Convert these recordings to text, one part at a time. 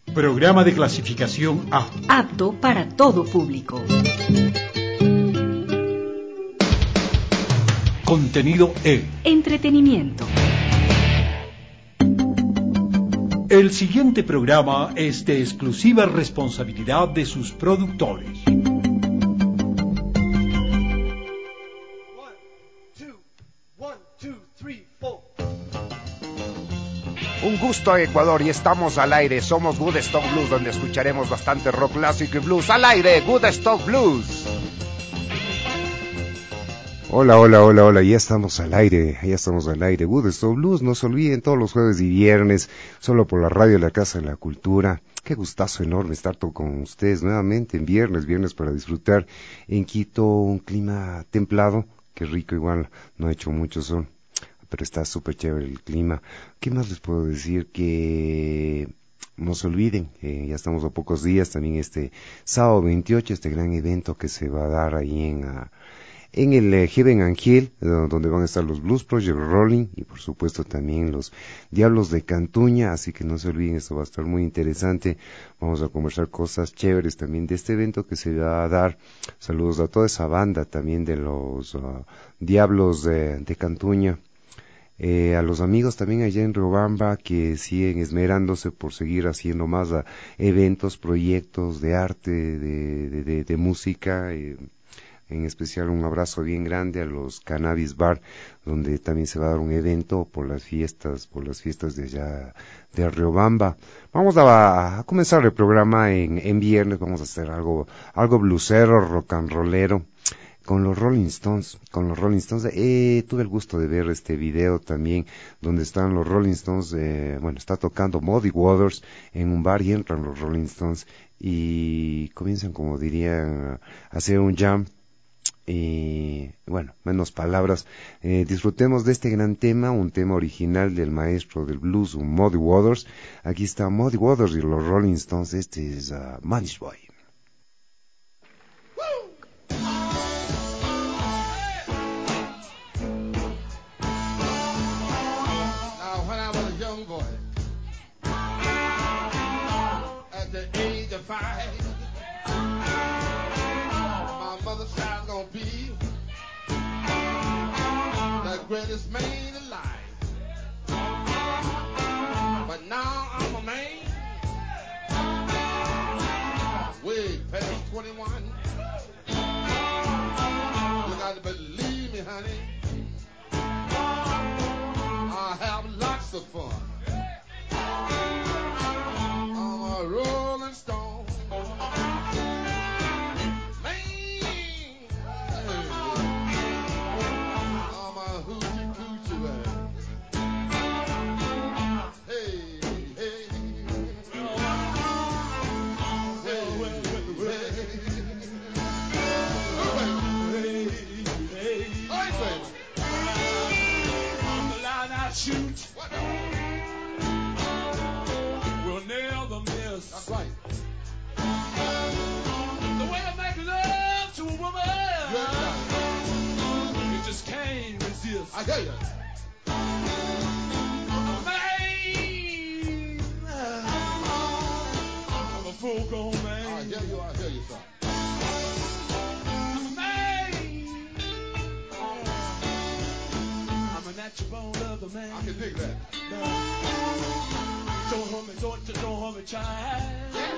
Programa de clasificación A. Apto para todo público. Contenido E. Entretenimiento. El siguiente programa es de exclusiva responsabilidad de sus productores. Un gusto, Ecuador, y estamos al aire. Somos Good Stock Blues, donde escucharemos bastante rock clásico y blues. Al aire, Good Stock Blues. Hola, ya estamos al aire, Good Stock Blues. No se olviden, todos los jueves y viernes, solo por la radio de la Casa de la Cultura. Qué gustazo enorme estar con ustedes nuevamente en viernes para disfrutar en Quito, un clima templado. Qué rico, igual, no ha hecho mucho sol, pero está súper chévere el clima. ¿Qué más les puedo decir? Que no se olviden, ya estamos a pocos días, también este sábado 28, este gran evento que se va a dar ahí en el Heaven and Hill, donde van a estar los Blues Project Rolling y por supuesto también los Diablos de Cantuña, así que no se olviden, esto va a estar muy interesante. Vamos a conversar cosas chéveres también de este evento que se va a dar. Saludos a toda esa banda también de los Diablos de Cantuña. A los amigos también allá en Riobamba que siguen esmerándose por seguir haciendo más eventos, proyectos de arte, de música. En especial un abrazo bien grande a los Cannabis Bar, donde también se va a dar un evento por las fiestas de allá de Riobamba. Vamos a comenzar el programa en viernes. Vamos a hacer algo blusero, rock and rollero. Con los Rolling Stones, tuve el gusto de ver este video también, donde están los Rolling Stones, está tocando Muddy Waters en un bar y entran los Rolling Stones y comienzan, como dirían, a hacer un jam. Y menos palabras, disfrutemos de este gran tema, un tema original del maestro del blues, Muddy Waters. Aquí está Muddy Waters y los Rolling Stones. Este es Manish Boy. Greatest man alive, but now I'm a man, way past 21. You got to believe me, honey, I have lots of fun. I'm a Rolling Stone. Shoot. We'll never miss. That's right. The way I make love to a woman, you just can't resist. I tell you. I'm a full-grown man. I hear you, son. Natural born of the man. I can dig that. Don't hurt me, child. Yeah.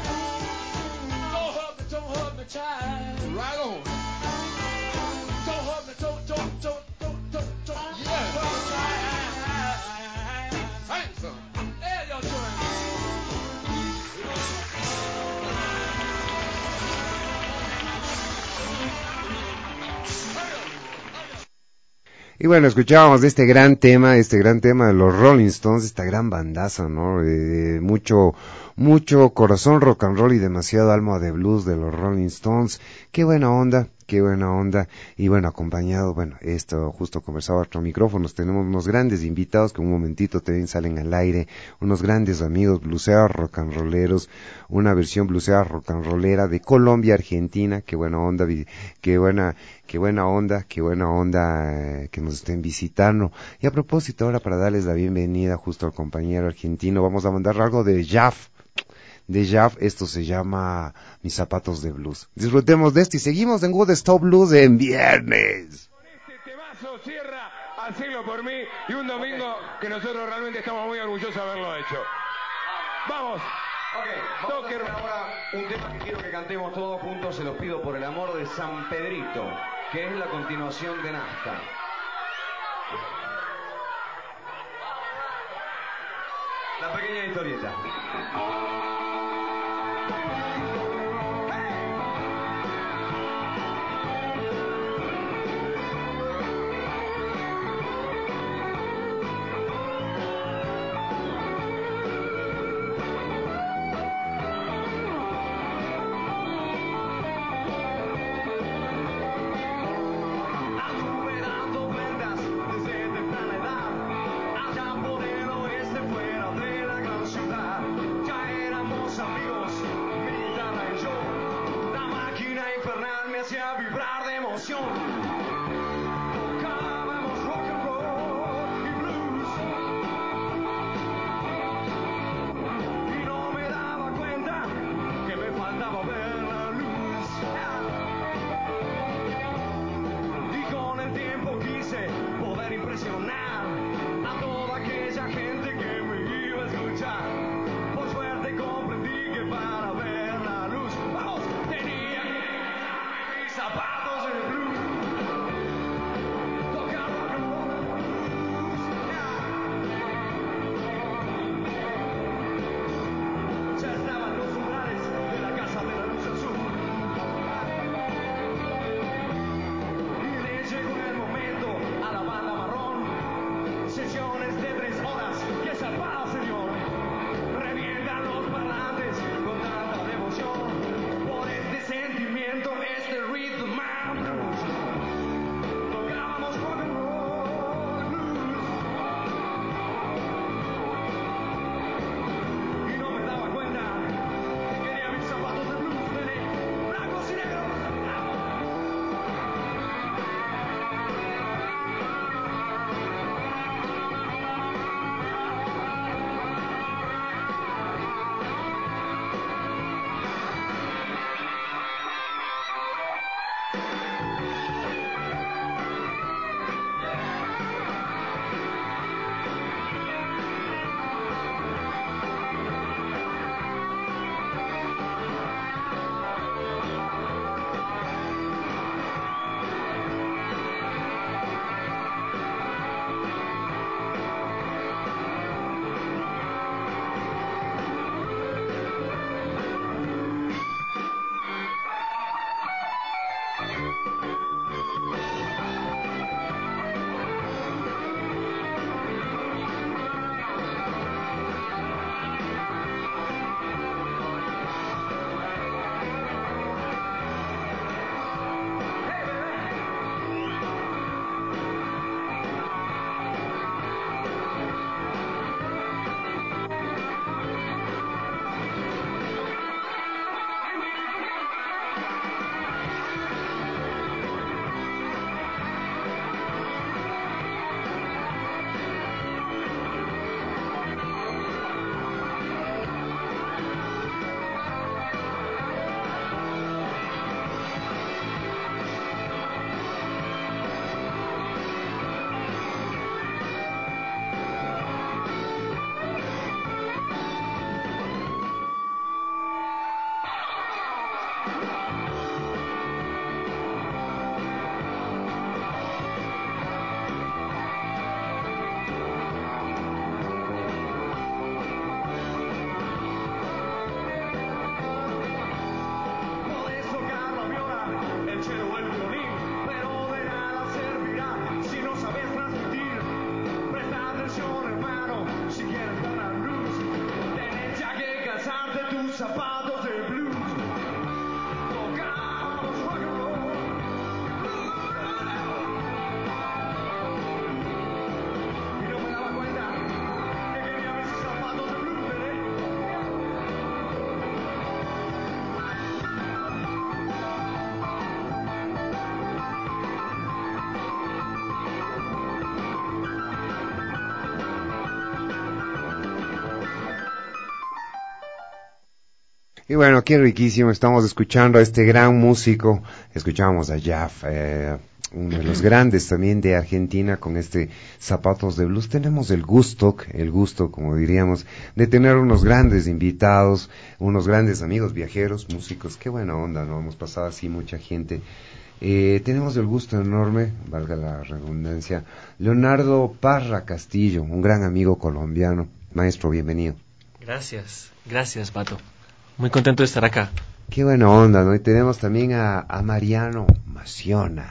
Don't hurt me, child. Right on. Don't hurt me, don't. Yeah. Thanks, son. There y'all doing. Y escuchábamos de este gran tema de los Rolling Stones, esta gran bandaza, ¿no? Mucho corazón rock and roll y demasiado alma de blues de los Rolling Stones. Qué buena onda. Y acompañado, esto justo conversaba otro micrófonos, tenemos unos grandes invitados que un momentito también salen al aire, unos grandes amigos bluseados rock and rolleros, una versión bluseada rock and rollera de Colombia, Argentina. Qué buena onda que nos estén visitando. Y a propósito, ahora para darles la bienvenida justo al compañero argentino, vamos a mandar algo de Jaff. de Jaff. Esto se llama Mis zapatos de blues. Disfrutemos de esto y seguimos en Good Stop Blues en viernes. Este temazo cierra al siglo por mí y un domingo que nosotros realmente estamos muy orgullosos de haberlo hecho. Vamos. Ok, vamos a hacer ahora un tema que quiero que cantemos todos juntos, se los pido por el amor de San Pedrito, que es la continuación de Nazca. La pequeña historieta. Y bueno, qué riquísimo, estamos escuchando a este gran músico, escuchamos a Jaf, uno de los grandes también de Argentina con este Zapatos de Blues. Tenemos el gusto, como diríamos, de tener unos grandes invitados, unos grandes amigos viajeros, músicos, qué buena onda, ¿no? Hemos pasado así mucha gente. Tenemos el gusto enorme, valga la redundancia, Leonardo Parra Castillo, un gran amigo colombiano. Maestro, bienvenido. Gracias, Pato. Muy contento de estar acá. Qué buena onda, ¿no? Y tenemos también a Mariano Mancione,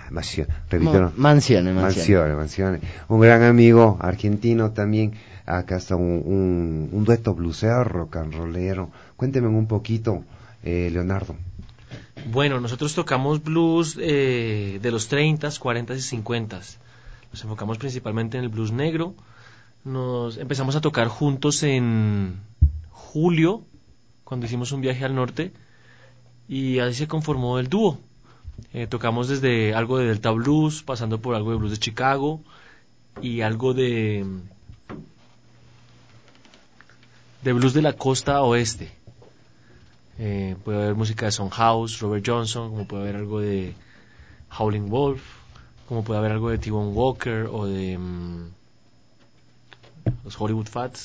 un gran amigo argentino también. Acá está un dueto blusero, rock and rollero. Cuénteme un poquito, Leonardo. Bueno, nosotros tocamos blues de los 30s, 40s y 50s. Nos enfocamos principalmente en el blues negro. Nos empezamos a tocar juntos en julio, cuando hicimos un viaje al norte, y así se conformó el dúo. Tocamos desde algo de Delta Blues, pasando por algo de blues de Chicago y algo de blues de la costa oeste. Puede haber música de Sondhaus, Robert Johnson, como puede haber algo de Howlin' Wolf, como puede haber algo de T-Bone Walker o de los Hollywood Fats.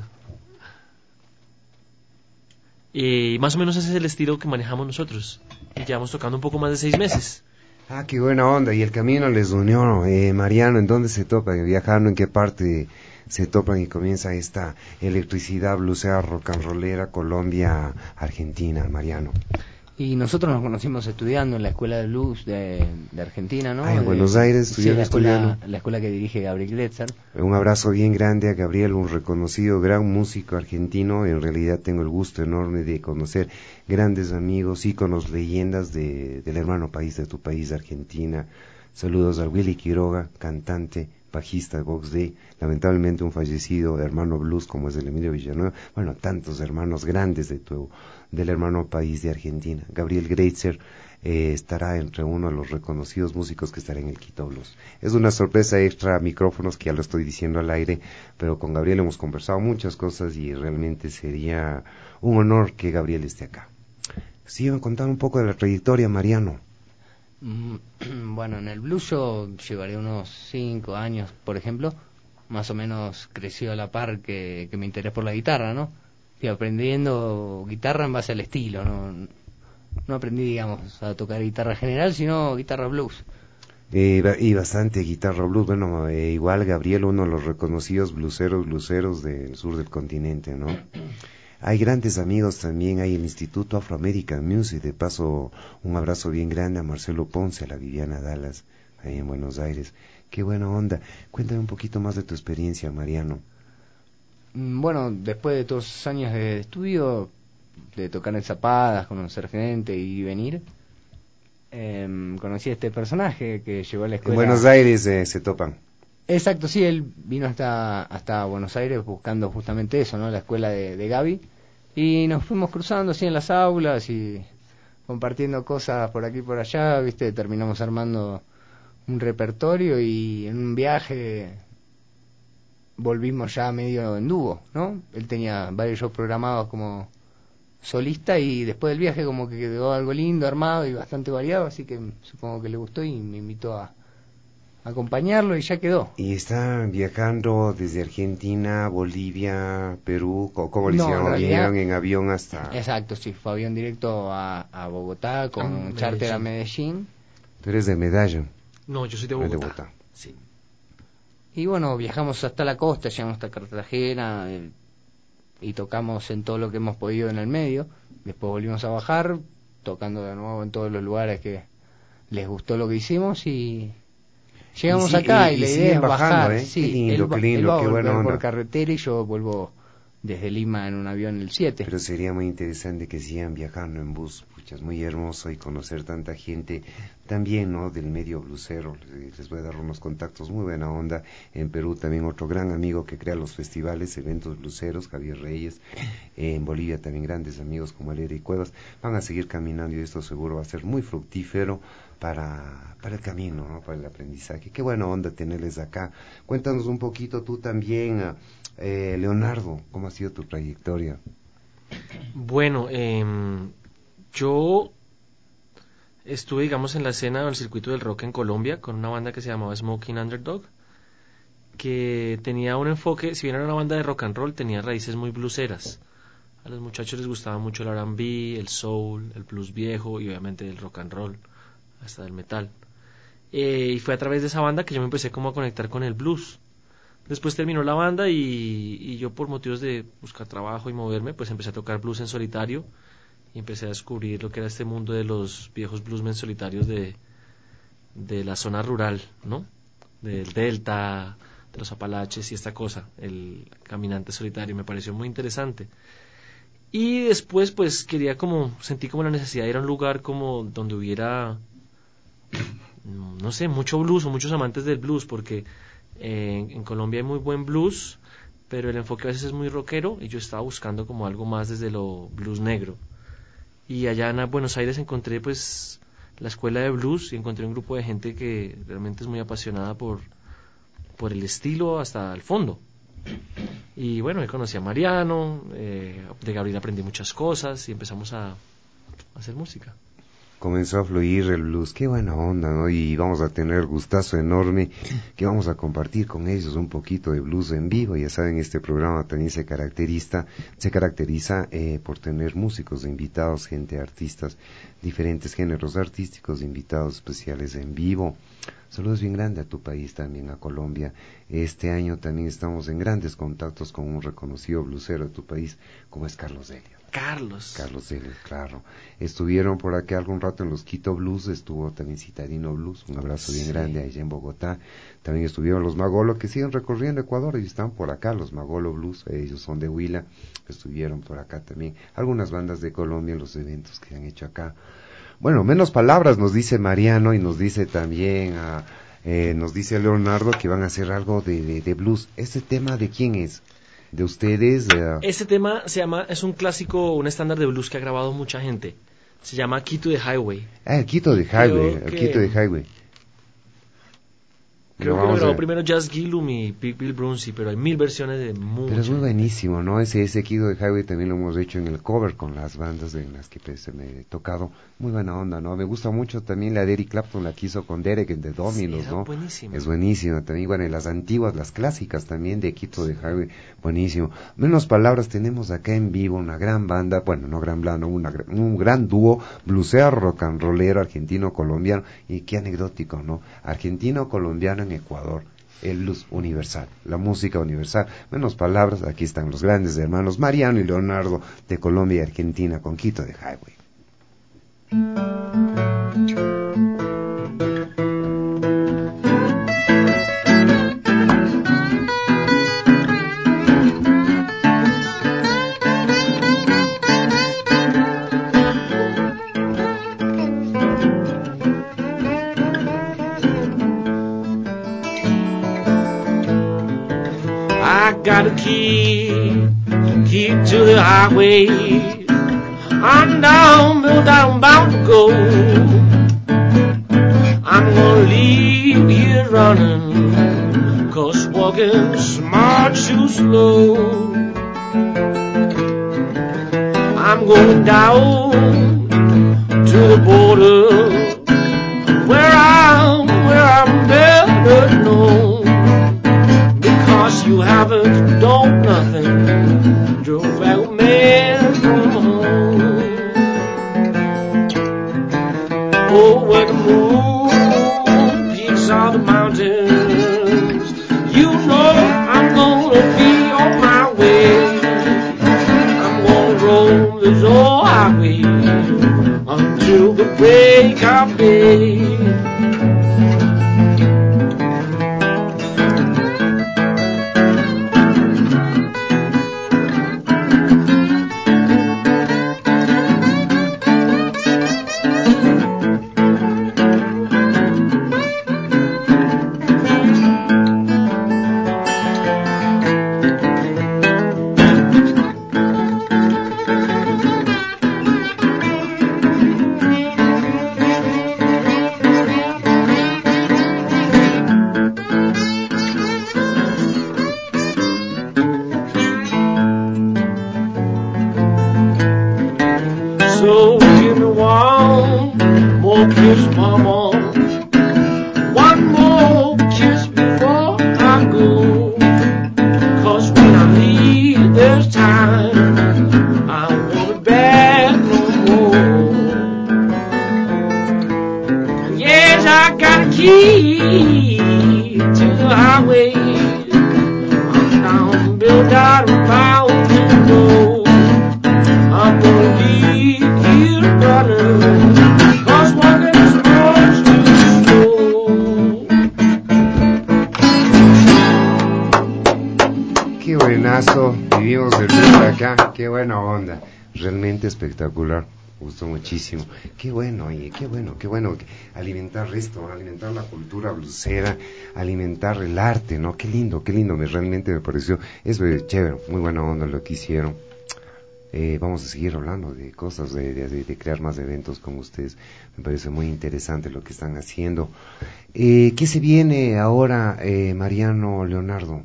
Y más o menos ese es el estilo que manejamos nosotros. Y llevamos tocando un poco más de 6 meses. Ah, qué buena onda. Y el camino les unió, Mariano, ¿en dónde se topan? ¿Viajando? ¿En qué parte se topan y comienza esta electricidad blusera, rock and rollera, Colombia, Argentina, Mariano? Y nosotros nos conocimos estudiando en la Escuela de Blues de Argentina, ¿no? En Buenos Aires, estudiando. La escuela que dirige Gabriel Gretzer. Un abrazo bien grande a Gabriel, un reconocido gran músico argentino. En realidad tengo el gusto enorme de conocer grandes amigos, íconos, leyendas del hermano país de tu país, Argentina. Saludos a Willy Quiroga, cantante, bajista de Box Day, lamentablemente un fallecido hermano blues como es el Emilio Villanueva, bueno, tantos hermanos grandes del hermano país de Argentina. Gabriel Greitzer estará entre uno de los reconocidos músicos que estará en el Quito Blues. Es una sorpresa extra a micrófonos que ya lo estoy diciendo al aire, pero con Gabriel hemos conversado muchas cosas y realmente sería un honor que Gabriel esté acá. Sigan contando un poco de la trayectoria, Mariano. Bueno, en el blues yo llevaré unos 5 años, por ejemplo. Más o menos creció a la par que mi interés por la guitarra, ¿no? Fui aprendiendo guitarra en base al estilo, no aprendí, digamos, a tocar guitarra general, sino guitarra blues. Y bastante guitarra blues. Bueno, igual Gabriel, uno de los reconocidos blueseros del sur del continente, ¿no? Hay grandes amigos también, hay el Instituto Afro-American Music, de paso un abrazo bien grande a Marcelo Ponce, a la Viviana Dallas, ahí en Buenos Aires. Qué buena onda. Cuéntame un poquito más de tu experiencia, Mariano. Bueno, después de todos esos años de estudio, de tocar en zapadas, conocer gente y venir, conocí a este personaje que llegó a la escuela. En Buenos Aires se topan. Exacto, sí, él vino hasta Buenos Aires buscando justamente eso, ¿no? La escuela de Gaby, y nos fuimos cruzando así en las aulas y compartiendo cosas por aquí y por allá, ¿viste? Terminamos armando un repertorio y en un viaje volvimos ya medio en dúo, ¿no? Él tenía varios shows programados como solista y después del viaje como que quedó algo lindo, armado y bastante variado, así que supongo que le gustó y me invitó a acompañarlo y ya quedó. ¿Y están viajando desde Argentina, Bolivia, Perú? ¿Cómo le hicieron? ¿Vinieron en avión hasta...? Exacto, sí, fue avión directo a Bogotá con charter a Medellín. ¿Tú eres de Medellín? No, yo soy de Bogotá. Sí. Y bueno, viajamos hasta la costa, llegamos hasta Cartagena y tocamos en todo lo que hemos podido en el medio. Después volvimos a bajar, tocando de nuevo en todos los lugares que les gustó lo que hicimos y... Llegamos acá y la idea es bajar. Sí, qué lindo, él va qué buena onda. Por carretera y yo vuelvo desde Lima en un avión el 7. Pero sería muy interesante que sigan viajando en bus, pucha, es muy hermoso y conocer tanta gente también, ¿no? Del medio blusero. Les voy a dar unos contactos, muy buena onda. En Perú también otro gran amigo que crea los festivales, eventos bluseros, Javier Reyes. En Bolivia también grandes amigos como Alegre y Cuevas. Van a seguir caminando y esto seguro va a ser muy fructífero para el camino, ¿no? Para el aprendizaje. Qué buena onda tenerles acá. Cuéntanos un poquito tú también, Leonardo, ¿cómo ha sido tu trayectoria? Bueno, yo estuve, digamos, en la escena del circuito del rock en Colombia con una banda que se llamaba Smoking Underdog, que tenía un enfoque, si bien era una banda de rock and roll, tenía raíces muy blueseras. A los muchachos les gustaba mucho el R&B, el soul, el blues viejo y obviamente el rock and roll, hasta el metal. Y fue a través de esa banda que yo me empecé como a conectar con el blues. Después terminó la banda y yo, por motivos de buscar trabajo y moverme, pues empecé a tocar blues en solitario y empecé a descubrir lo que era este mundo de los viejos bluesmen solitarios de la zona rural, ¿no? Del Delta, de los Apalaches y esta cosa, el caminante solitario. Me pareció muy interesante. Y después, pues sentí como la necesidad de ir a un lugar como donde hubiera, no sé, mucho blues o muchos amantes del blues, porque en Colombia hay muy buen blues, pero el enfoque a veces es muy rockero y yo estaba buscando como algo más desde lo blues negro. Y allá en Buenos Aires encontré pues la escuela de blues y encontré un grupo de gente que realmente es muy apasionada por el estilo hasta el fondo. Y bueno, ahí conocí a Mariano, de Gabriel aprendí muchas cosas y empezamos a hacer música. Comenzó a fluir el blues, qué buena onda, ¿no? Y vamos a tener el gustazo enorme que vamos a compartir con ellos un poquito de blues en vivo. Ya saben, este programa también se caracteriza por tener músicos invitados, gente, artistas, diferentes géneros artísticos, invitados especiales en vivo. Saludos bien grande a tu país también, a Colombia. Este año también estamos en grandes contactos con un reconocido blusero de tu país, como es Carlos Delio. Carlos Delio, claro. Estuvieron por acá algún rato en los Quito Blues, estuvo también Citadino Blues, un abrazo bien grande allá en Bogotá. También estuvieron los Magolo, que siguen recorriendo Ecuador y están por acá, los Magolo Blues, ellos son de Huila, estuvieron por acá también. Algunas bandas de Colombia en los eventos que han hecho acá. Bueno, menos palabras nos dice Mariano y nos dice también nos dice Leonardo que van a hacer algo de blues. ¿Este tema de quién es? ¿De ustedes? Este tema es un clásico, un estándar de blues que ha grabado mucha gente. Se llama Key to the Highway. El Key to the Highway, el Key to the Highway. Creo que lo grabó primero Jazz Gillum y Bill Brunsey, pero hay 1000 versiones de muchas. Pero es muy buenísimo, ¿no? Ese Key to the Highway también lo hemos hecho en el cover con las bandas en las que pues, me he tocado. Muy buena onda, ¿no? Me gusta mucho también la de Eric Clapton, la que hizo con Derek en The Dominos, ¿no? Buenísimo. Es buenísima también, bueno, y las antiguas, las clásicas también de Key to the Highway, buenísimo. Menos palabras, tenemos acá en vivo una gran banda, bueno, no gran banda, un gran dúo, blusero, rock and rollero, argentino-colombiano, y qué anecdótico, ¿no? Argentino-colombiano en Ecuador, el blues universal, la música universal. Menos palabras, aquí están los grandes hermanos Mariano y Leonardo de Colombia y Argentina con Key to the Highway. Got a key to the highway. I'm down bound to go. I'm gonna leave here running, 'cause walking smart too slow. I'm going down to the border, where I'm better known. You haven't done nothing, drove out man from home. Oh, when the moon peaks on the mountains, you know I'm gonna be on my way. I'm gonna roll this old highway until the break of day. So give me one more kiss, mama. One more kiss before I go. 'Cause when I leave this time, I won't be back no more. Yes, I got a key to the highway. I'm down, built out of bound to go. I'm gonna leave here running, 'cause walking is much too slow. Qué buenazo, vivimos el blues acá, qué buena onda, realmente espectacular, me gustó muchísimo. Qué bueno, oye, qué bueno alimentar esto, alimentar la cultura blusera, alimentar el arte, ¿no? Qué lindo, realmente me pareció, es chévere, muy buena onda lo que hicieron. Vamos a seguir hablando de cosas, de crear más eventos como ustedes. Me parece muy interesante lo que están haciendo. ¿Qué se viene ahora, Mariano Leonardo?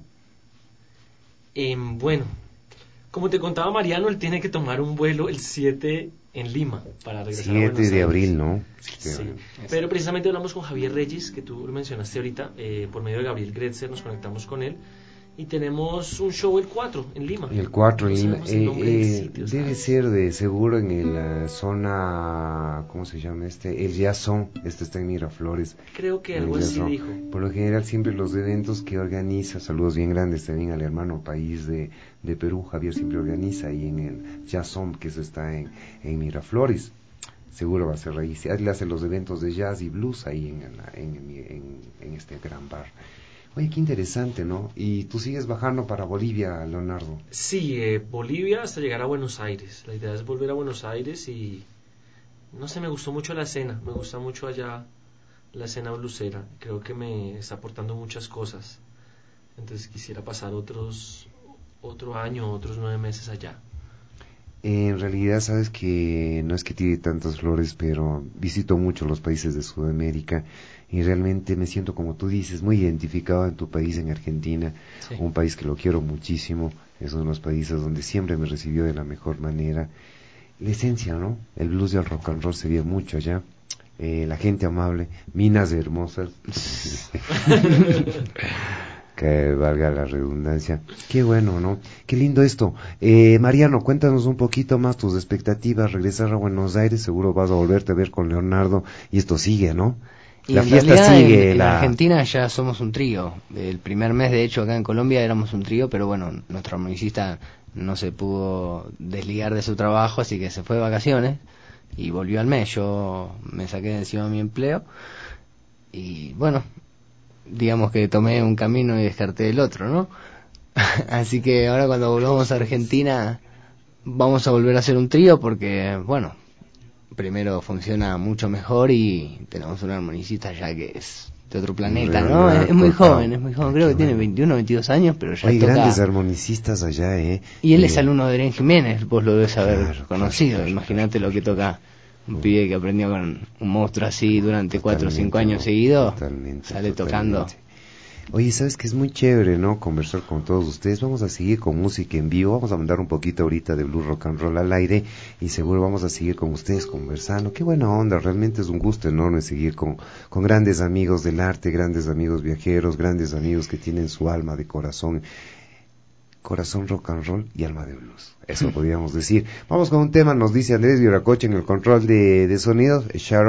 Bueno, como te contaba Mariano, él tiene que tomar un vuelo el 7 en Lima para regresar a Buenos 7 de Aires. abril, ¿no? Sí, pero precisamente hablamos con Javier Reyes, que tú lo mencionaste ahorita, por medio de Gabriel Gretzer nos conectamos con él. Y tenemos un show el 4 en Lima. El 4 en Lima. Sitio, debe ser de seguro en la zona, ¿cómo se llama este? El Jason, está en Miraflores. Creo que algo así dijo. Por lo general siempre los eventos que organiza, saludos bien grandes también al hermano país de Perú, Javier siempre organiza ahí en el Jason, que eso está en Miraflores. Seguro va a ser ahí. Él hace los eventos de jazz y blues ahí en este gran bar. Oye, qué interesante, ¿no? Y tú sigues bajando para Bolivia, Leonardo. Sí, Bolivia hasta llegar a Buenos Aires. La idea es volver a Buenos Aires y... No sé, me gustó mucho la escena. Me gusta mucho allá la escena blusera. Creo que me está aportando muchas cosas. Entonces quisiera pasar otro año, otros 9 meses allá. En realidad, sabes que no es que tire tantas flores, pero visito mucho los países de Sudamérica y realmente me siento, como tú dices, muy identificado en tu país, en Argentina, sí. Un país que lo quiero muchísimo, es uno de los países donde siempre me recibió de la mejor manera. La esencia, ¿no? El blues y el rock and roll se ve mucho allá, la gente amable, minas hermosas, que valga la redundancia. Qué bueno, ¿no? Qué lindo esto. Mariano, cuéntanos un poquito más tus expectativas, regresar a Buenos Aires, seguro vas a volverte a ver con Leonardo, y esto sigue, ¿no? Y la fiesta sigue. En Argentina ya somos un trío. El primer mes, de hecho, acá en Colombia éramos un trío, pero bueno, nuestro armonicista no se pudo desligar de su trabajo, así que se fue de vacaciones y volvió al mes. Yo me saqué de encima mi empleo y bueno, digamos que tomé un camino y descarté el otro, ¿no? Así que ahora cuando volvamos a Argentina vamos a volver a hacer un trío porque, bueno, primero funciona mucho mejor y tenemos un armonicista ya que es de otro planeta, ¿no? Es muy joven, creo que tiene 21 o 22 años, pero ya hay toca... grandes armonicistas allá, Y él es alumno de Adrián Jiménez, vos lo debes haber conocido, claro. Imagínate lo que toca un pibe que aprendió con un monstruo así durante 4 o 5 años seguidos, sale tocando. Oye, sabes que es muy chévere, ¿no? Conversar con todos ustedes. Vamos a seguir con música en vivo. Vamos a mandar un poquito ahorita de blues rock and roll al aire y seguro vamos a seguir con ustedes conversando. Qué buena onda. Realmente es un gusto enorme seguir con grandes amigos del arte, grandes amigos viajeros, grandes amigos que tienen su alma de corazón rock and roll y alma de blues. Eso podríamos decir. Vamos con un tema. Nos dice Andrés Viracocha en el control de sonidos.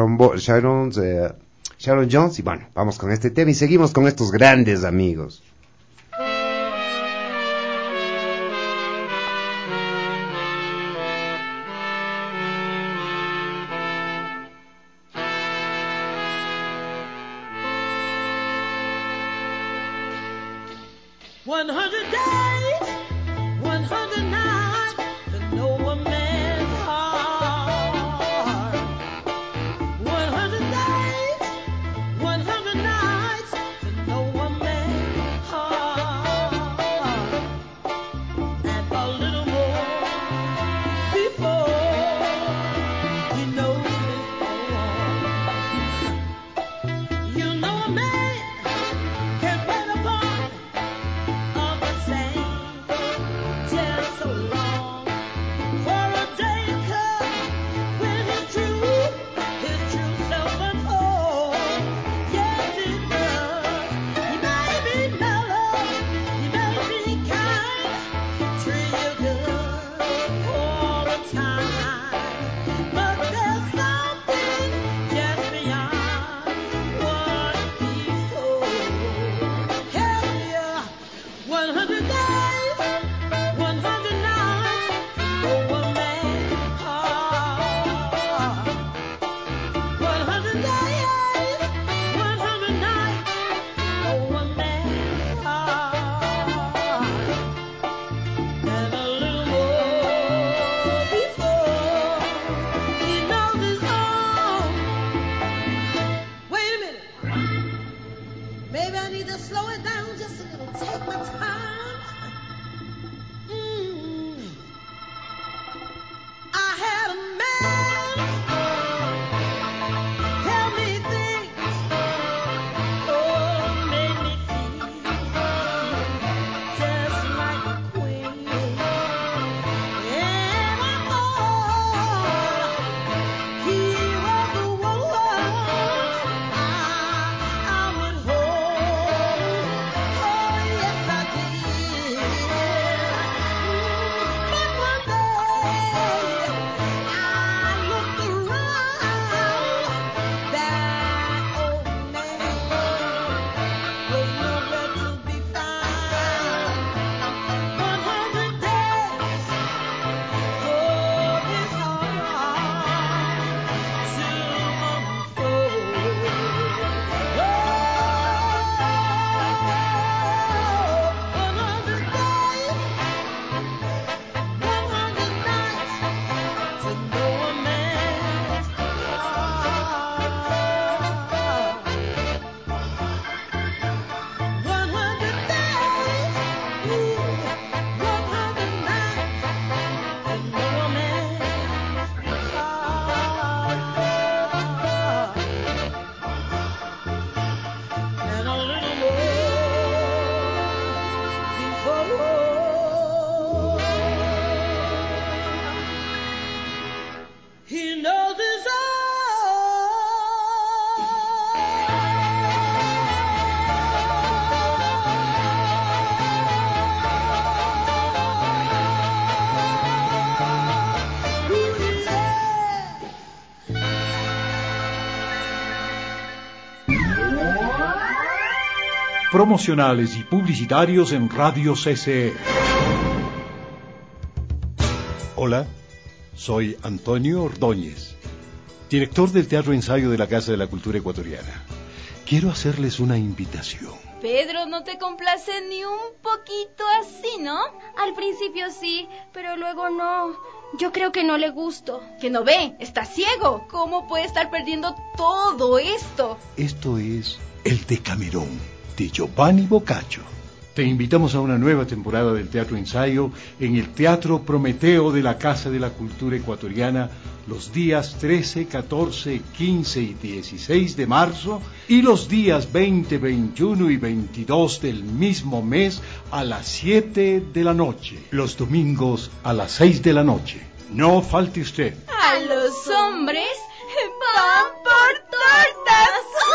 Sharon Jones, y bueno, vamos con este tema y seguimos con estos grandes amigos. Same. promocionales y publicitarios en Radio CCE. Hola, soy Antonio Ordóñez, director del Teatro Ensayo de la Casa de la Cultura Ecuatoriana. Quiero hacerles una invitación. Pedro, no te complace ni un poquito así, ¿no? Al principio sí, pero luego no. Yo creo que no le gusto. Que no ve, está ciego. ¿Cómo puede estar perdiendo todo esto? Esto es El Decamerón, de Giovanni Boccaccio. Te invitamos a una nueva temporada del Teatro Ensayo en el Teatro Prometeo de la Casa de la Cultura Ecuatoriana los días 13, 14, 15 y 16 de marzo y los días 20, 21 y 22 del mismo mes a las 7 de la noche. Los domingos a las 6 de la noche. No falte usted. A los hombres van por tortas.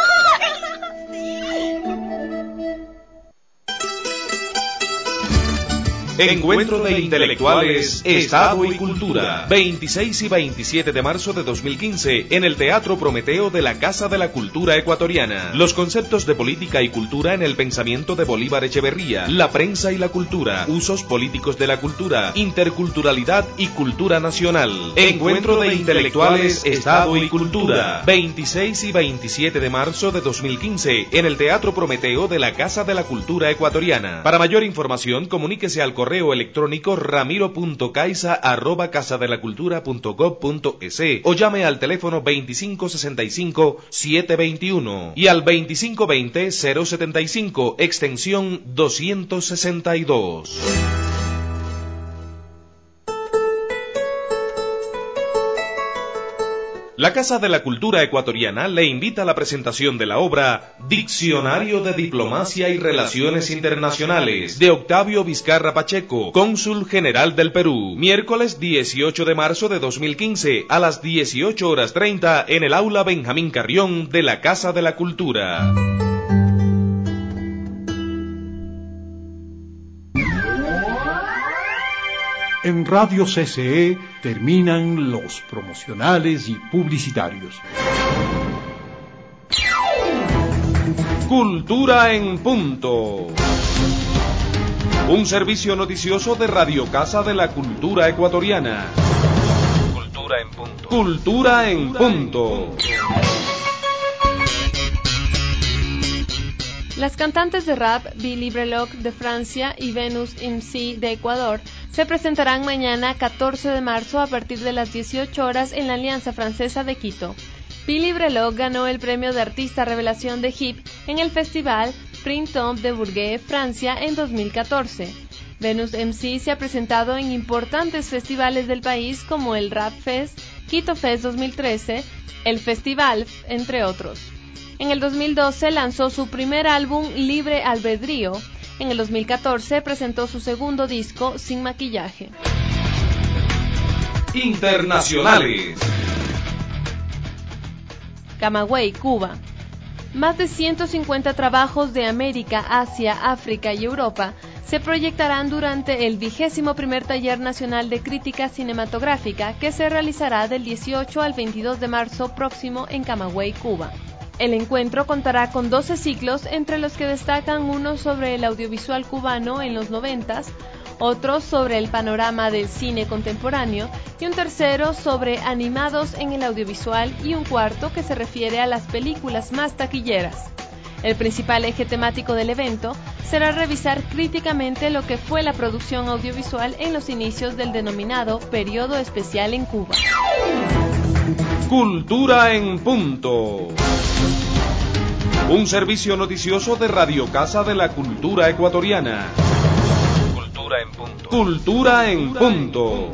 Encuentro de Intelectuales, Estado y Cultura, 26 y 27 de marzo de 2015, en el Teatro Prometeo de la Casa de la Cultura Ecuatoriana. Los conceptos de política y cultura en el pensamiento de Bolívar Echeverría, la prensa y la cultura, usos políticos de la cultura, interculturalidad y cultura nacional. Encuentro de Intelectuales, Estado y Cultura, 26 y 27 de marzo de 2015, en el Teatro Prometeo de la Casa de la Cultura Ecuatoriana. Para mayor información, comuníquese al correo electrónico ramiro.caiza@casadelacultura.gov.es o llame al teléfono 2565-721 y al 2520-075, extensión 262. La Casa de la Cultura Ecuatoriana le invita a la presentación de la obra Diccionario de Diplomacia y Relaciones Internacionales, de Octavio Vizcarra Pacheco, cónsul general del Perú, miércoles 18 de marzo de 2015 a las 18:30 en el Aula Benjamín Carrión de la Casa de la Cultura. En Radio CCE terminan los promocionales y publicitarios. Cultura en punto. Un servicio noticioso de Radio Casa de la Cultura Ecuatoriana. Cultura en punto. Cultura en punto. Las cantantes de rap Billy Breloque de Francia y Venus MC de Ecuador se presentarán mañana 14 de marzo a partir de las 18 horas en la Alianza Francesa de Quito. Billy Breloque ganó el premio de Artista Revelación de Hip en el festival Printemps de Bourges, Francia, en 2014. Venus MC se ha presentado en importantes festivales del país como el Rap Fest, Quito Fest 2013, el Festival, entre otros. En el 2012 lanzó su primer álbum Libre Albedrío. En el 2014 presentó su segundo disco Sin Maquillaje. Internacionales. Camagüey, Cuba. Más de 150 trabajos de América, Asia, África y Europa se proyectarán durante el 21º Taller Nacional de Crítica Cinematográfica que se realizará del 18 al 22 de marzo próximo en Camagüey, Cuba. El encuentro contará con 12 ciclos, entre los que destacan uno sobre el audiovisual cubano en los 90s, otro sobre el panorama del cine contemporáneo y un tercero sobre animados en el audiovisual y un cuarto que se refiere a las películas más taquilleras. El principal eje temático del evento será revisar críticamente lo que fue la producción audiovisual en los inicios del denominado Periodo Especial en Cuba. Cultura en punto. Un servicio noticioso de Radio Casa de la Cultura Ecuatoriana. Cultura en punto. Cultura en punto.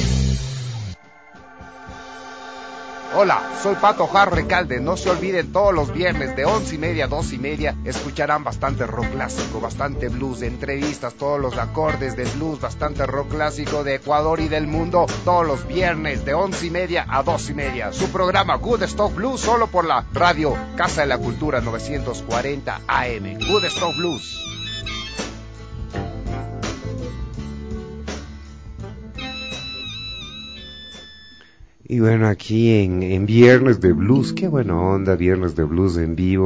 Hola, soy Pato Jar Recalde. No se olviden, todos los viernes de 11:30 a 2:30 escucharán bastante rock clásico, bastante blues, entrevistas, todos los acordes del blues, bastante rock clásico de Ecuador y del mundo, todos los viernes de 11:30 a 2:30. Su programa Good Stock Blues, solo por la radio Casa de la Cultura 940 AM. Good Stock Blues. Y bueno, aquí en Viernes de Blues, qué buena onda, Viernes de Blues en vivo.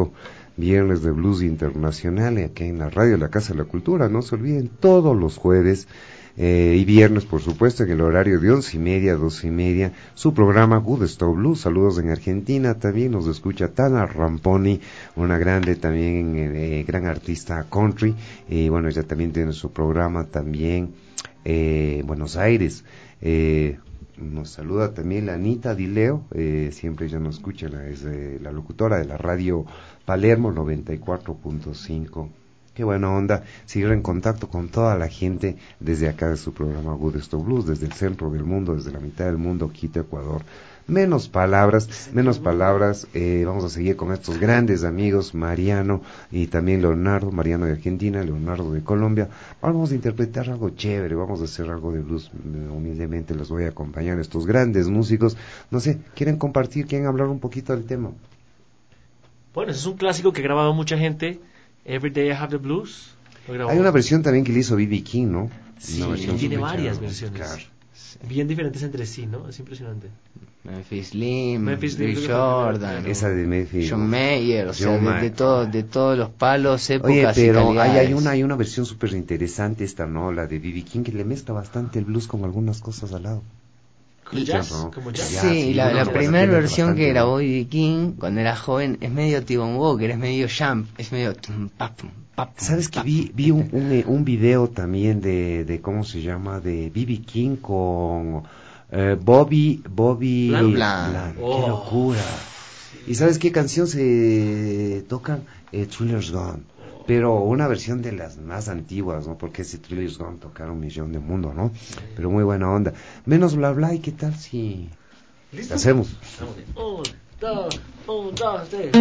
viernes de blues internacional, aquí en la radio, la Casa de la Cultura. No se olviden, todos los jueves y viernes, por supuesto, en el horario de 11:30 a 12:30, su programa Good Stuff Blues. Saludos en Argentina, también nos escucha Tana Ramponi, una grande también, gran artista country, y bueno, ella también tiene su programa también, Buenos Aires. Nos saluda también la Anita Dileo, siempre ella nos escucha, es la locutora de la radio Palermo 94.5. Qué buena onda, seguir en contacto con toda la gente desde acá de su programa Good Stuff Blues, desde el centro del mundo, desde la mitad del mundo, Quito, Ecuador. Menos palabras, vamos a seguir con estos grandes amigos, Mariano y también Leonardo, Mariano de Argentina, Leonardo de Colombia. Vamos a interpretar algo chévere, vamos a hacer algo de blues, humildemente los voy a acompañar, estos grandes músicos. No sé, ¿quieren compartir, quieren hablar un poquito del tema? Bueno, ese es un clásico que ha grabado mucha gente, Every Day I Have the Blues. Hay una versión también que le hizo B.B. King, ¿no? Sí, tiene varias versiones. Claro. Bien diferentes entre sí, ¿no? Es impresionante. Memphis Slim, Bill Jordan, esa de Memphis, John Mayer, o sea, de todos los palos, épocas. Oye, pero y hay una versión súper interesante esta, ¿no? La de B.B. King, que le mezcla bastante el blues con algunas cosas al lado. ¿Como jazz? ¿Como jazz? Sí, la primera versión que grabó B.B. King cuando era joven es medio T-Bone Walker, es medio jump, es medio ¿Sabes que vi un video también de ¿cómo se llama? De B.B. King con Bobby Bland. Qué locura. ¿Y sabes qué canción se tocan? Thriller's Gone, pero una versión de las más antiguas, ¿no? Porque ese Thriller's Gone tocaron un millón de mundo, ¿no? Pero muy buena onda. Menos bla bla, ¿y qué tal si ¿listo? Hacemos? 1, 2, 3.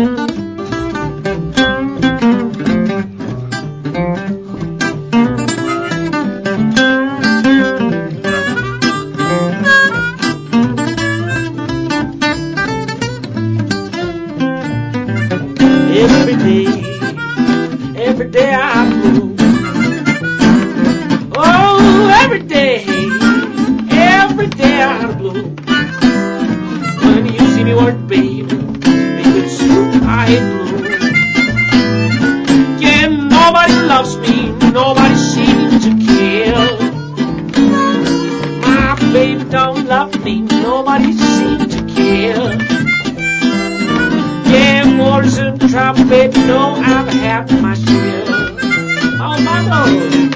Every day I blue. Oh, every day I blue. When you see me work, baby, it's true, I hate blue. Yeah, nobody loves me, nobody seems to care. My baby don't love me, nobody seems to care. Yeah, wars and trouble, baby, no, I've had my share. Oh, my Lord.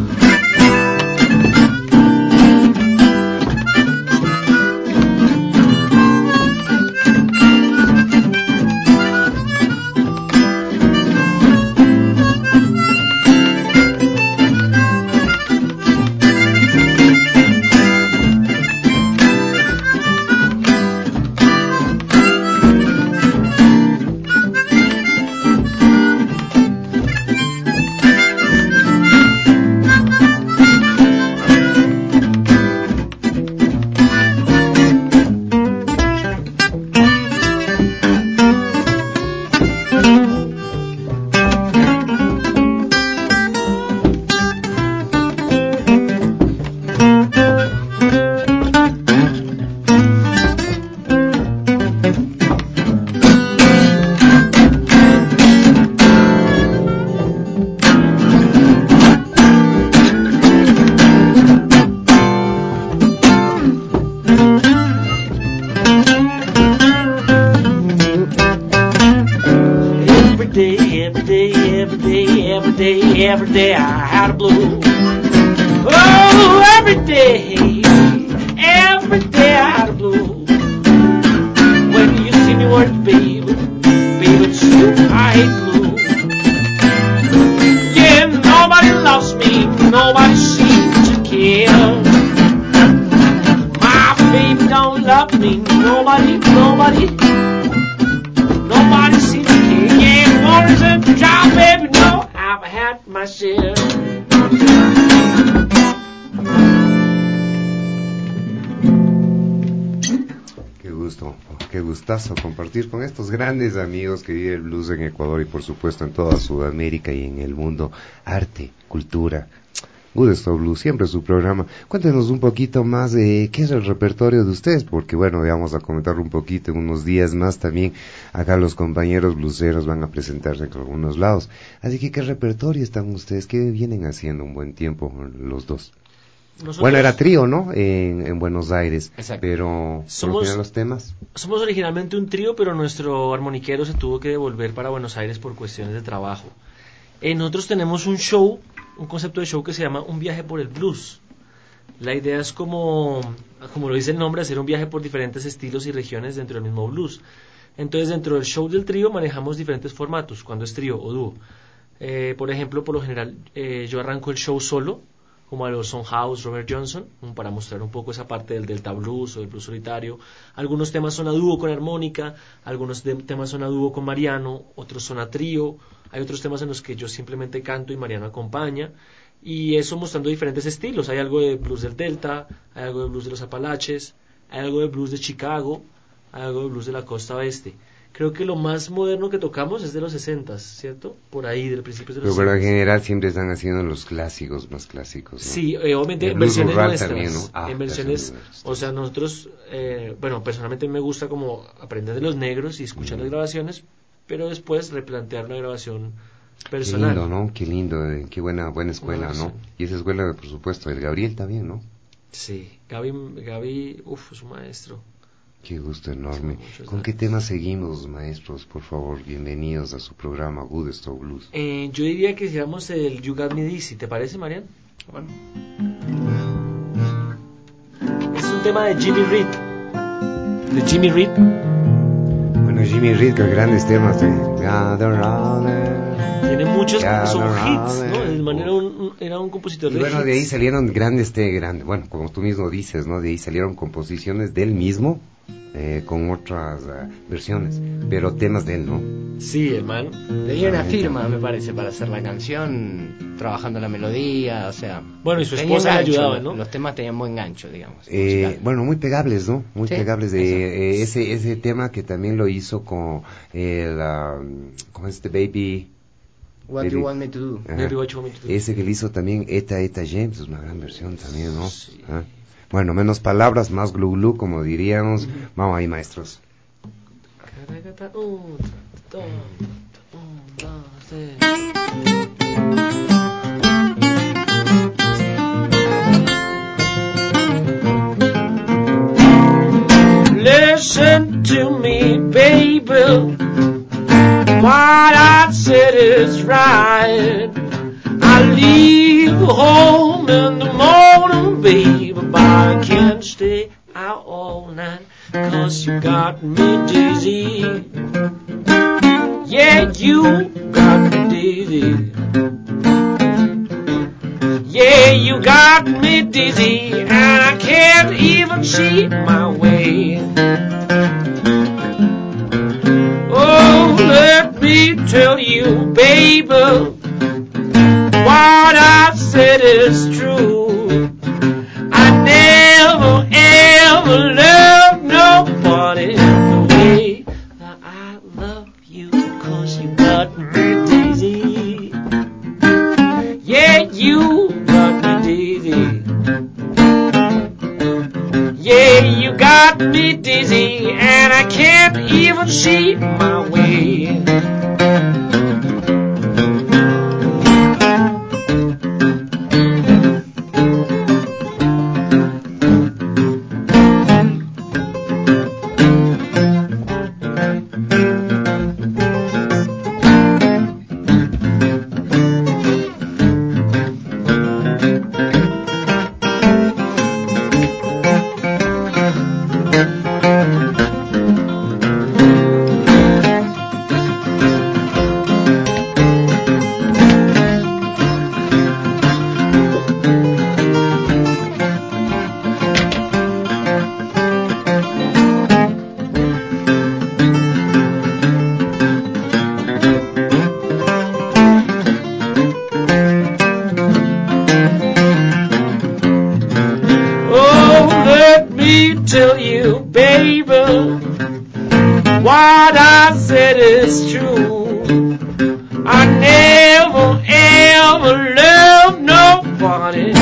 Every day I had a blue. Oh, every day I had a blue. When you see me work, baby, it's true, I hate blue. Yeah, nobody loves me, nobody seems to care. My baby don't love me, nobody seems to care. Yeah, wars and job, baby, no, I've had my share. Qué gustazo compartir con estos grandes amigos que viven el blues en Ecuador y por supuesto en toda Sudamérica y en el mundo. Arte, cultura, Woodstock Blues, siempre su programa. Cuéntenos un poquito más de qué es el repertorio de ustedes, porque bueno, vamos a comentar un poquito en unos días más también. Acá los compañeros bluseros van a presentarse en algunos lados. Así que, ¿qué repertorio están ustedes? ¿Qué vienen haciendo un buen tiempo los dos? Nosotros, bueno, era trío, ¿no? En Buenos Aires. Exacto. Pero, ¿por los temas? Somos originalmente un trío, pero nuestro armoniquero se tuvo que devolver para Buenos Aires por cuestiones de trabajo. Nosotros tenemos un show, un concepto de show que se llama Un viaje por el blues. La idea es como lo dice el nombre, hacer un viaje por diferentes estilos y regiones dentro del mismo blues. Entonces, dentro del show del trío manejamos diferentes formatos, cuando es trío o dúo. Por ejemplo, por lo general, yo arranco el show solo, como a los Son House, Robert Johnson, para mostrar un poco esa parte del Delta Blues o del blues solitario. Algunos temas son a dúo con armónica, algunos temas son a dúo con Mariano, otros son a trío, hay otros temas en los que yo simplemente canto y Mariano acompaña, y eso mostrando diferentes estilos. Hay algo de blues del Delta, hay algo de blues de los Apalaches, hay algo de blues de Chicago, hay algo de blues de la costa oeste. Creo que lo más moderno que tocamos es de los 60, ¿cierto? Por ahí, del principio de los 60. Pero en general siempre están haciendo los clásicos, más clásicos, ¿no? Sí, obviamente en versiones nuestras. También, ¿no? En versiones, o sea, nosotros, bueno, personalmente me gusta como aprender de los negros y escuchar las grabaciones, pero después replantear una grabación personal. Qué lindo, ¿no? Qué lindo, qué buena escuela, ¿no? Y esa escuela, por supuesto, el Gabriel también, ¿no? Sí, Gaby, es un maestro. Qué gusto enorme. ¿Con qué temas seguimos, maestros? Por favor, bienvenidos a su programa Woodstock Blues. Yo diría que sigamos el You Got Me Dizzy, ¿te parece, Marian? Bueno. Es un tema de Jimmy Reed. De Jimmy Reed. Bueno, Jimmy Reed con grandes temas de Gather Round. Tiene muchos, son hits, ¿no? El man era un compositor de bueno, hits. de ahí salieron grandes, bueno, como tú mismo dices, ¿no? De ahí salieron composiciones del mismo, con otras versiones, pero temas de él, ¿no? Sí, el man. Tenía una firma, me parece, para hacer la canción, trabajando la melodía, o sea... Bueno, y su esposa le ayudaba, ¿no? Los temas tenían buen gancho, digamos. Bueno, muy pegables, ¿no? Muy pegables. Ese tema que también lo hizo con Baby... What You Want Me To Do. Ese que le hizo también Eta James, es una gran versión también, ¿no? Sí. Bueno, menos palabras, más glu glu, como diríamos. Vamos ahí, maestros. Listen to me, baby. What I said is right. I leave home in the morning, baby, but I can't stay out all night, 'cause you got me dizzy. Yeah, you got me dizzy. Yeah, you got me dizzy, and I can't even see my way. Oh, let me tell you, baby, what I said is true. I never ever loved nobody the way that I love you, 'cause you got me dizzy. Yeah, you got me dizzy. Yeah, you got me dizzy, and I can't even see my way. Tell you, baby, what I said is true. I never ever loved nobody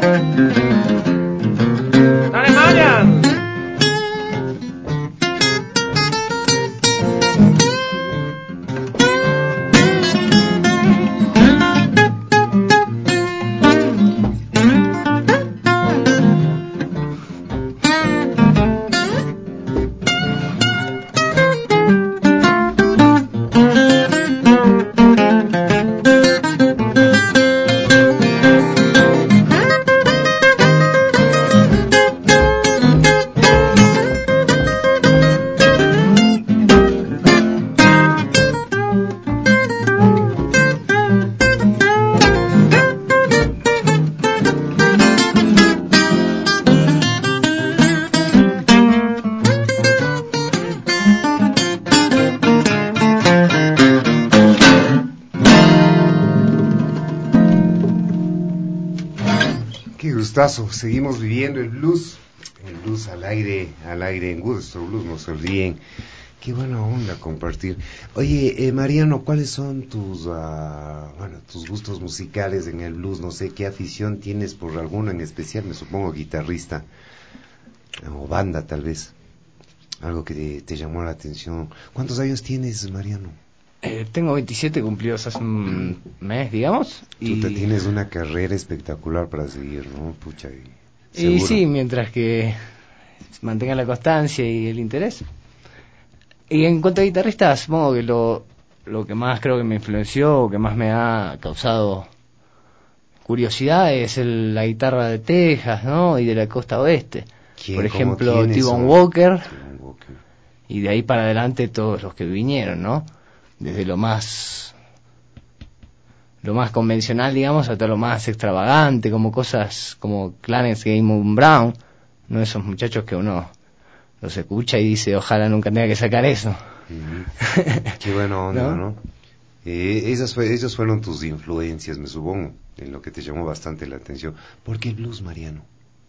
¡Dale, Marian! Seguimos viviendo el blues al aire en Woodstock Blues, no se olviden. Qué buena onda compartir. Oye, Mariano, ¿cuáles son tus gustos musicales en el blues? No sé, ¿qué afición tienes por alguno en especial? Me supongo guitarrista o banda tal vez. Algo que te llamó la atención. ¿Cuántos años tienes, Mariano? Tengo 27 cumplidos hace un mes, digamos. Tú te tienes una carrera espectacular para seguir, ¿no? Pucha, y sí, mientras que mantenga la constancia y el interés. Y en cuanto a guitarrista, supongo que lo que más creo que me influenció, o que más me ha causado curiosidad, es la guitarra de Texas, ¿no? Y de la costa oeste. Por ejemplo, T-Bone Walker. Y de ahí para adelante todos los que vinieron, ¿no? Desde lo más convencional, digamos, hasta lo más extravagante, como cosas como Clarence Gammon Brown, ¿no? Esos muchachos que uno los escucha y dice, ojalá nunca tenga que sacar eso. Qué buena onda, ¿no? Esas fueron tus influencias, me supongo, en lo que te llamó bastante la atención. ¿Por qué el blues, Mariano?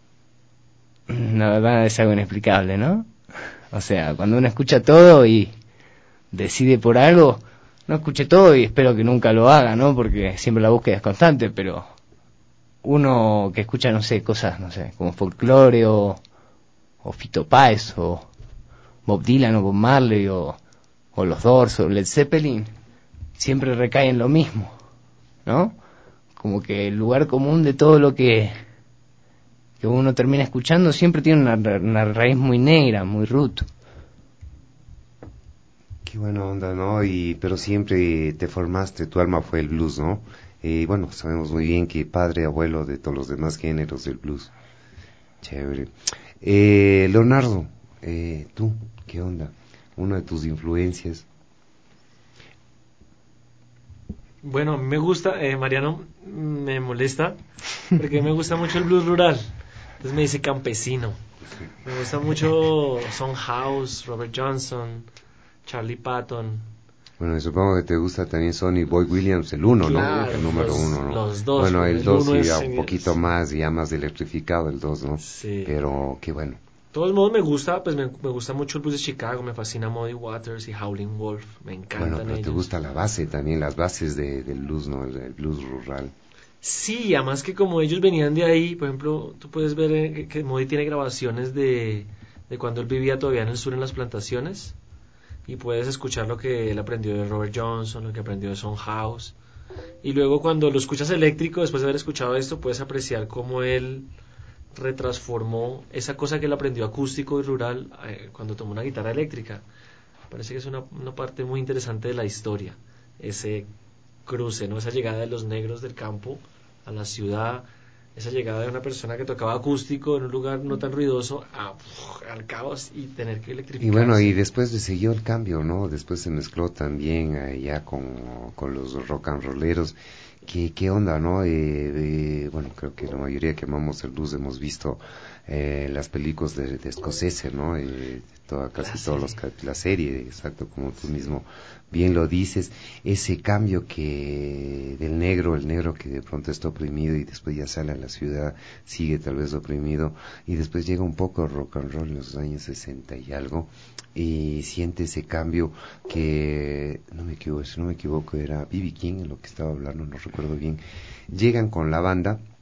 La verdad es algo inexplicable, ¿no? O sea, cuando uno escucha todo y decide por algo, no escuche todo y espero que nunca lo haga, ¿no? Porque siempre la búsqueda es constante, pero uno que escucha, no sé, cosas, no sé, como folclore o Fito Páez o Bob Dylan o Bob Marley o los Doors o Led Zeppelin, siempre recae en lo mismo, ¿no? Como que el lugar común de todo lo que uno termina escuchando siempre tiene una raíz muy negra, muy root. Qué buena onda, ¿no? Pero siempre te formaste, tu alma fue el blues, ¿no? Bueno, sabemos muy bien que padre, abuelo de todos los demás géneros del blues. Chévere. Leonardo, tú, ¿qué onda? Una de tus influencias. Bueno, me gusta, Mariano me molesta, porque me gusta mucho el blues rural. Entonces me dice campesino. Me gusta mucho Son House, Robert Johnson, Charlie Patton. Bueno, y supongo que te gusta también Sonny Boy Williams, el 1, claro, ¿no? El número 1, ¿no? Los dos. Bueno, el 2 sí, ya un poquito más, ya más electrificado el 2, ¿no? Sí. Pero, qué bueno. De todos modos me gusta, pues me gusta mucho el blues de Chicago, me fascina Muddy Waters y Howlin' Wolf, me encantan ellos. Bueno, pero te gusta la base también, las bases del blues, ¿no? El blues rural. Sí, además que como ellos venían de ahí, por ejemplo, tú puedes ver que Muddy tiene grabaciones de cuando él vivía todavía en el sur en las plantaciones, y puedes escuchar lo que él aprendió de Robert Johnson, lo que aprendió de Son House, y luego cuando lo escuchas eléctrico, después de haber escuchado esto, puedes apreciar cómo él retransformó esa cosa que él aprendió acústico y rural cuando tomó una guitarra eléctrica. Parece que es una parte muy interesante de la historia, ese cruce, ¿no? Esa llegada de los negros del campo a la ciudad, esa llegada de una persona que tocaba acústico en un lugar no tan ruidoso al caos y tener que electrificarse. Y bueno, y después le siguió el cambio, ¿no? Después se mezcló también ya con los rock and rolleros. ¿Qué onda, no? Bueno, creo que la mayoría que amamos el blues hemos visto las películas de Scorsese, ¿no? Casi todos la serie, exacto, como tú mismo bien lo dices, ese cambio que el negro que de pronto está oprimido y después ya sale a la ciudad, sigue tal vez oprimido, y después llega un poco rock and roll en los años 60 y algo, y siente ese cambio que, no me equivoco, era B.B. King en lo que estaba hablando, no recuerdo bien, llegan con la banda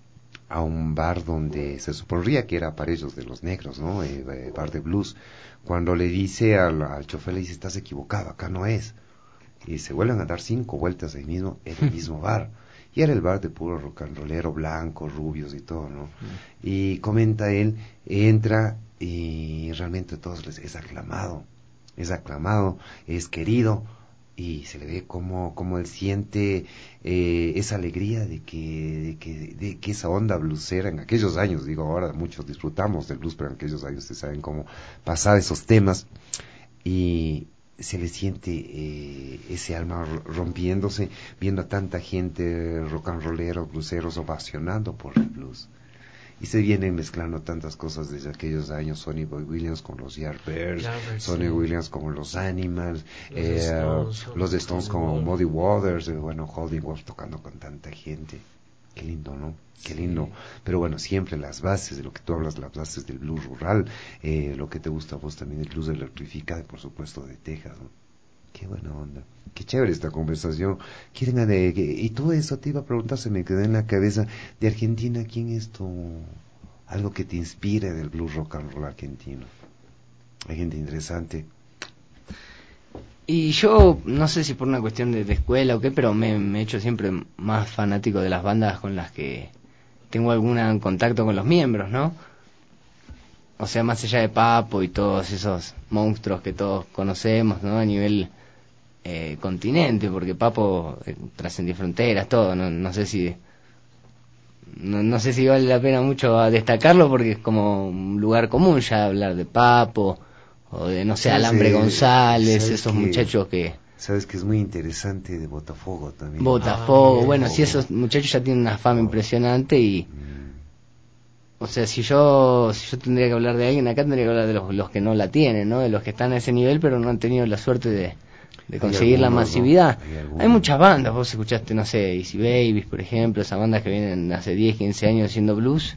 a un bar donde se suponía que era para ellos de los negros, ¿no? Bar de blues. Cuando le dice al chofer, le dice, estás equivocado, acá no es. Y se vuelven a dar 5 vueltas ahí mismo, era el mismo bar. Y era el bar de puro rock and rollero, blancos, rubios y todo, ¿no? Y comenta él, entra y realmente todos es aclamado, es querido, y se le ve como él siente esa alegría de que esa onda bluesera en aquellos años, digo, ahora muchos disfrutamos del blues, pero en aquellos años ustedes saben cómo pasaba esos temas, y se le siente ese alma rompiéndose, viendo a tanta gente rock and rolleros, blueseros ovacionando por el blues. Y se vienen mezclando tantas cosas desde aquellos años, Sonny Boy Williams con los Yardbirds, Sonny Williams con los Animals, los Stones con Muddy Waters, bueno, Holding Wolf tocando con tanta gente. Qué lindo, ¿no? Qué lindo. Pero bueno, siempre las bases de lo que tú hablas, las bases del blues rural, lo que te gusta a vos también, el blues electrificado, por supuesto, de Texas, ¿no? Qué buena onda. Qué chévere esta conversación. Y todo eso te iba a preguntar, se me quedó en la cabeza, de Argentina, ¿quién es algo que te inspire del blues rock and roll argentino? Hay gente interesante. Y yo, no sé si por una cuestión de escuela o qué, pero me he hecho siempre más fanático de las bandas con las que tengo algún contacto con los miembros, ¿no? O sea, más allá de Papo y todos esos monstruos que todos conocemos, ¿no? A nivel continente, porque Papo trascendió fronteras, todo, no sé si... No sé si vale la pena mucho destacarlo, porque es como un lugar común ya hablar de Papo, o de, no sé, Alambre González, esos muchachos que... Sabes que es muy interesante de Botafogo también. Botafogo, bueno, sí, esos muchachos ya tienen una fama impresionante y... O sea, si yo tendría que hablar de alguien acá, tendría que hablar de los que no la tienen, ¿no? De los que están a ese nivel, pero no han tenido la suerte de conseguir la masividad. Hay muchas bandas, vos escuchaste, no sé, Easy Babies, por ejemplo, esas bandas que vienen hace 10, 15 años haciendo blues.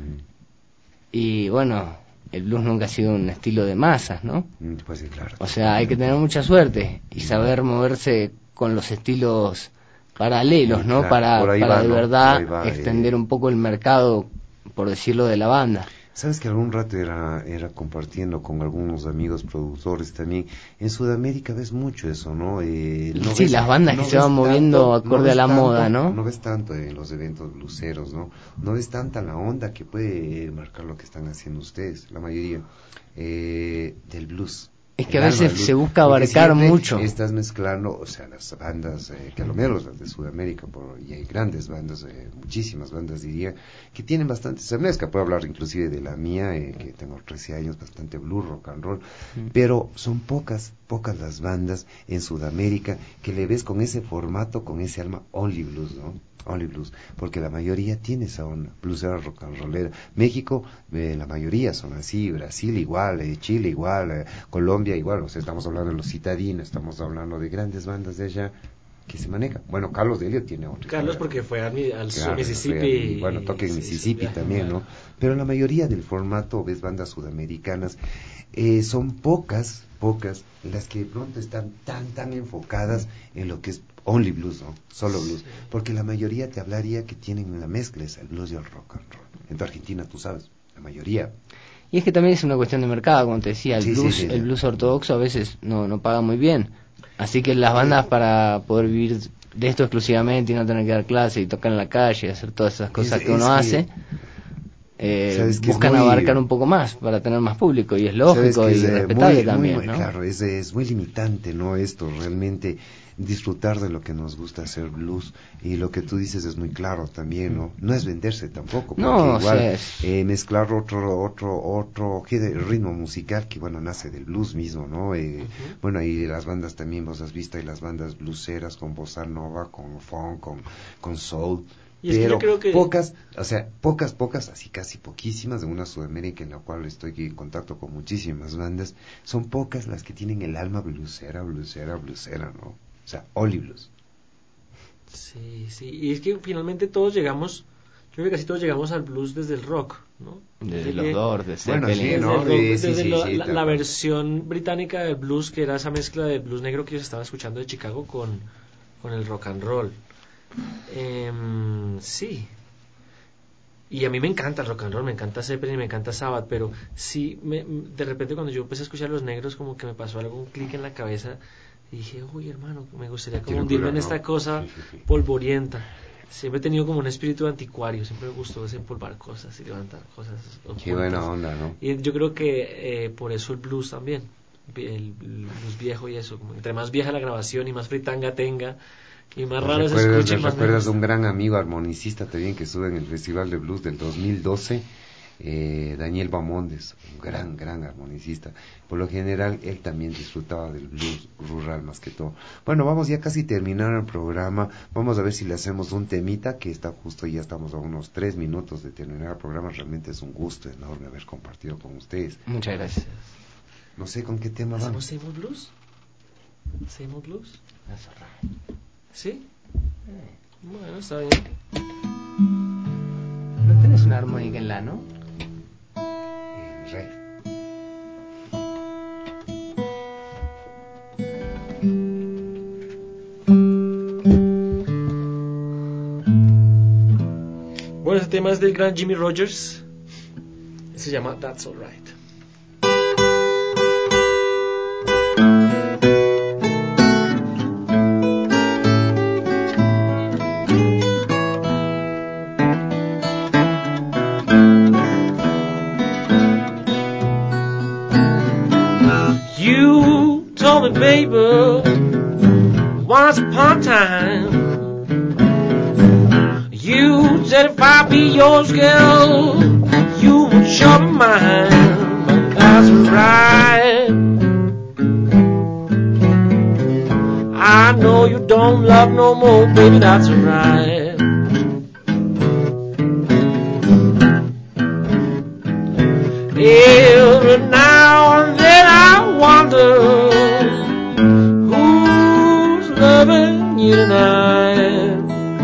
Y bueno, el blues nunca ha sido un estilo de masas, ¿no? Pues sí, claro. O sea, hay que tener mucha suerte y saber moverse con los estilos paralelos, ¿no? Claro, para de verdad extender un poco el mercado, por decirlo, de la banda. Sabes que algún rato era compartiendo con algunos amigos productores también. En Sudamérica ves mucho eso, ¿no? Sí, las bandas que se van moviendo acorde a la moda, ¿no? No ves tanto en los eventos bluseros, ¿no? No ves tanta la onda que puede marcar lo que están haciendo ustedes, la mayoría, del blues. Es que a veces se busca abarcar mucho. Estás mezclando, o sea, las bandas, que a lo menos las de Sudamérica, y hay grandes bandas, muchísimas bandas diría, que tienen bastante, se mezcla, puedo hablar inclusive de la mía, que tengo 13 años, bastante blues, rock and roll, pero son pocas las bandas en Sudamérica que le ves con ese formato, con ese alma only blues, ¿no? Only blues, porque la mayoría tiene esa onda bluesera, rock and rollera. México, la mayoría son así, Brasil igual, Chile igual, Colombia igual, o sea, estamos hablando de los citadinos, estamos hablando de grandes bandas de allá que se manejan. Bueno, Carlos Delio tiene otro. Carlos porque fue al Mississippi. Y bueno, toca en Mississippi también, ¿no? Pero la mayoría del formato, ves bandas sudamericanas, son pocas las que de pronto están tan enfocadas en lo que es only blues, ¿no? Solo blues. Porque la mayoría te hablaría que tienen una mezcla, es el blues y el rock and roll. En tu Argentina, tú sabes, la mayoría. Y es que también es una cuestión de mercado, como te decía, el blues ortodoxo a veces no paga muy bien. Así que las bandas, para poder vivir de esto exclusivamente y no tener que dar clase y tocar en la calle y hacer todas esas cosas que uno hace, buscan abarcar un poco más para tener más público, y es lógico y respetable también, ¿no? Claro, es muy limitante, ¿no? Esto realmente disfrutar de lo que nos gusta hacer blues, y lo que tú dices es muy claro también, ¿no? No es venderse tampoco, porque igual mezclar otro ritmo musical que bueno nace del blues mismo, ¿no? Bueno, y las bandas también vos has visto, hay las bandas blueseras con bossa nova, con funk, con soul. Y pero yo creo que... pocas, así casi poquísimas, de una Sudamérica en la cual estoy en contacto con muchísimas bandas, son pocas las que tienen el alma bluesera, ¿no? O sea, only blues. Sí, y es que finalmente todos llegamos, yo creo que casi todos llegamos al blues desde el rock, ¿no? Desde los Doors, desde la versión británica del blues, que era esa mezcla de blues negro que yo estaba escuchando de Chicago con el rock and roll. Sí. Y a mí me encanta el rock and roll, me encanta Zeppelin, me encanta Sabbath, pero sí, de repente cuando yo empecé a escuchar Los Negros, como que me pasó algo, un clic en la cabeza, y dije, uy, hermano, me gustaría como hundirme en esta cosa polvorienta. Siempre he tenido como un espíritu anticuario, siempre me gustó desempolvar cosas y levantar cosas ocultas. Qué buena onda, ¿no? Y yo creo que por eso el blues también, el blues viejo y eso, como entre más vieja la grabación y más fritanga tenga, y más raro se escuche, más recuerdas de un gran amigo armonicista también que estuvo en el Festival de Blues del 2012, Daniel Bamondes, un gran armonicista. Por lo general él también disfrutaba del blues rural más que todo. Bueno, vamos ya casi terminar el programa, vamos a ver si le hacemos un temita que está justo, ya estamos a unos 3 minutos de terminar el programa. Realmente es un gusto enorme haber compartido con ustedes. Muchas gracias. No sé con qué tema vamos. ¿Hacemos Blues? ¿Hacemos Blues? ¿Sí? Bueno, está bien. ¿No tenés una armónica en la, no? En re. Bueno, este tema es del gran Jimmy Rogers. Se llama That's Alright. Baby, once upon a time, you said if I be yours, girl, you would sure be mine. But that's right. I know you don't love no more, baby, that's right. Every now and then I wonder loving you tonight.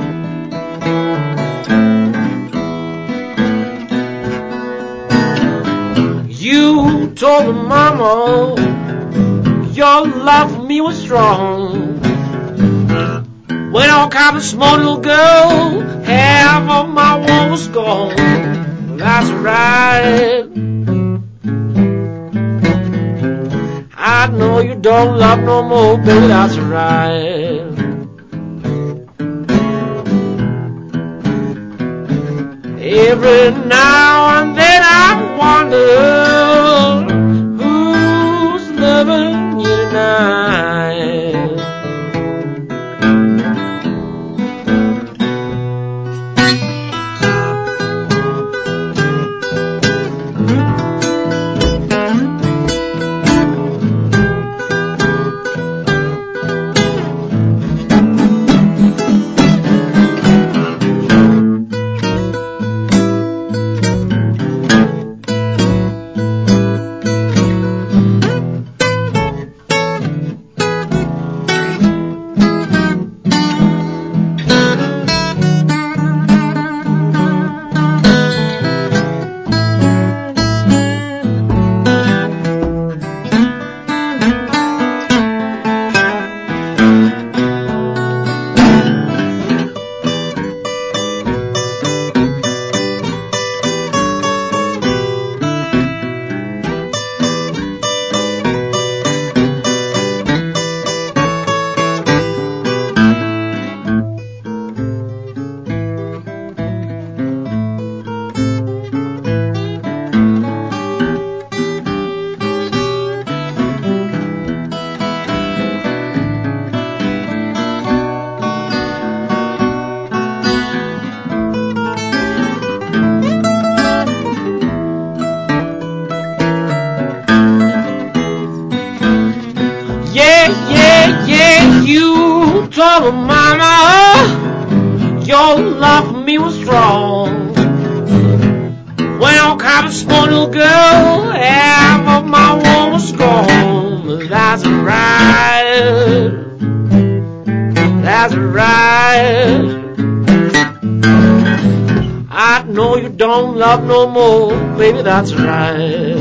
You told me, mama, your love for me was strong. When all kind of small little girl, half of my world was gone. That's right. I know you don't love no more, baby, that's right. Every now and then I wonder who's loving you tonight. told her, Mama, your love for me was strong. When all kind of small little girl, half of my world was gone. That's right. That's right. I know you don't love no more, baby, that's right.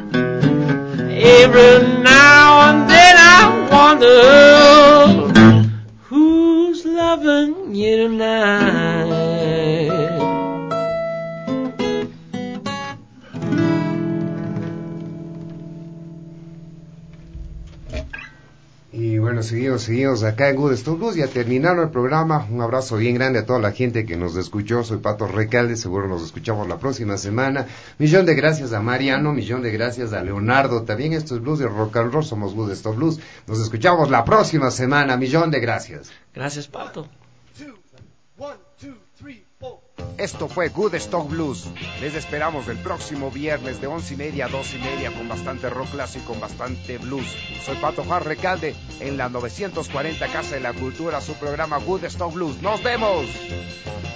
Every now and then I wonder who's loving you tonight. Bueno, seguimos acá en Good Stop Blues. Ya terminaron el programa. Un abrazo bien grande a toda la gente que nos escuchó. Soy Pato Recalde, seguro nos escuchamos la próxima semana. Millón de gracias a Mariano, millón de gracias a Leonardo. También esto es Blues de Rock and Roll, somos Good Stop Blues. Nos escuchamos la próxima semana. Millón de gracias. Gracias, Pato. Esto fue Good Stock Blues. Les esperamos el próximo viernes de 11:30 a 2:30 con bastante rock clásico y con bastante blues. Soy Pato Juan Recalde en la 940 Casa de la Cultura, su programa Good Stock Blues. ¡Nos vemos!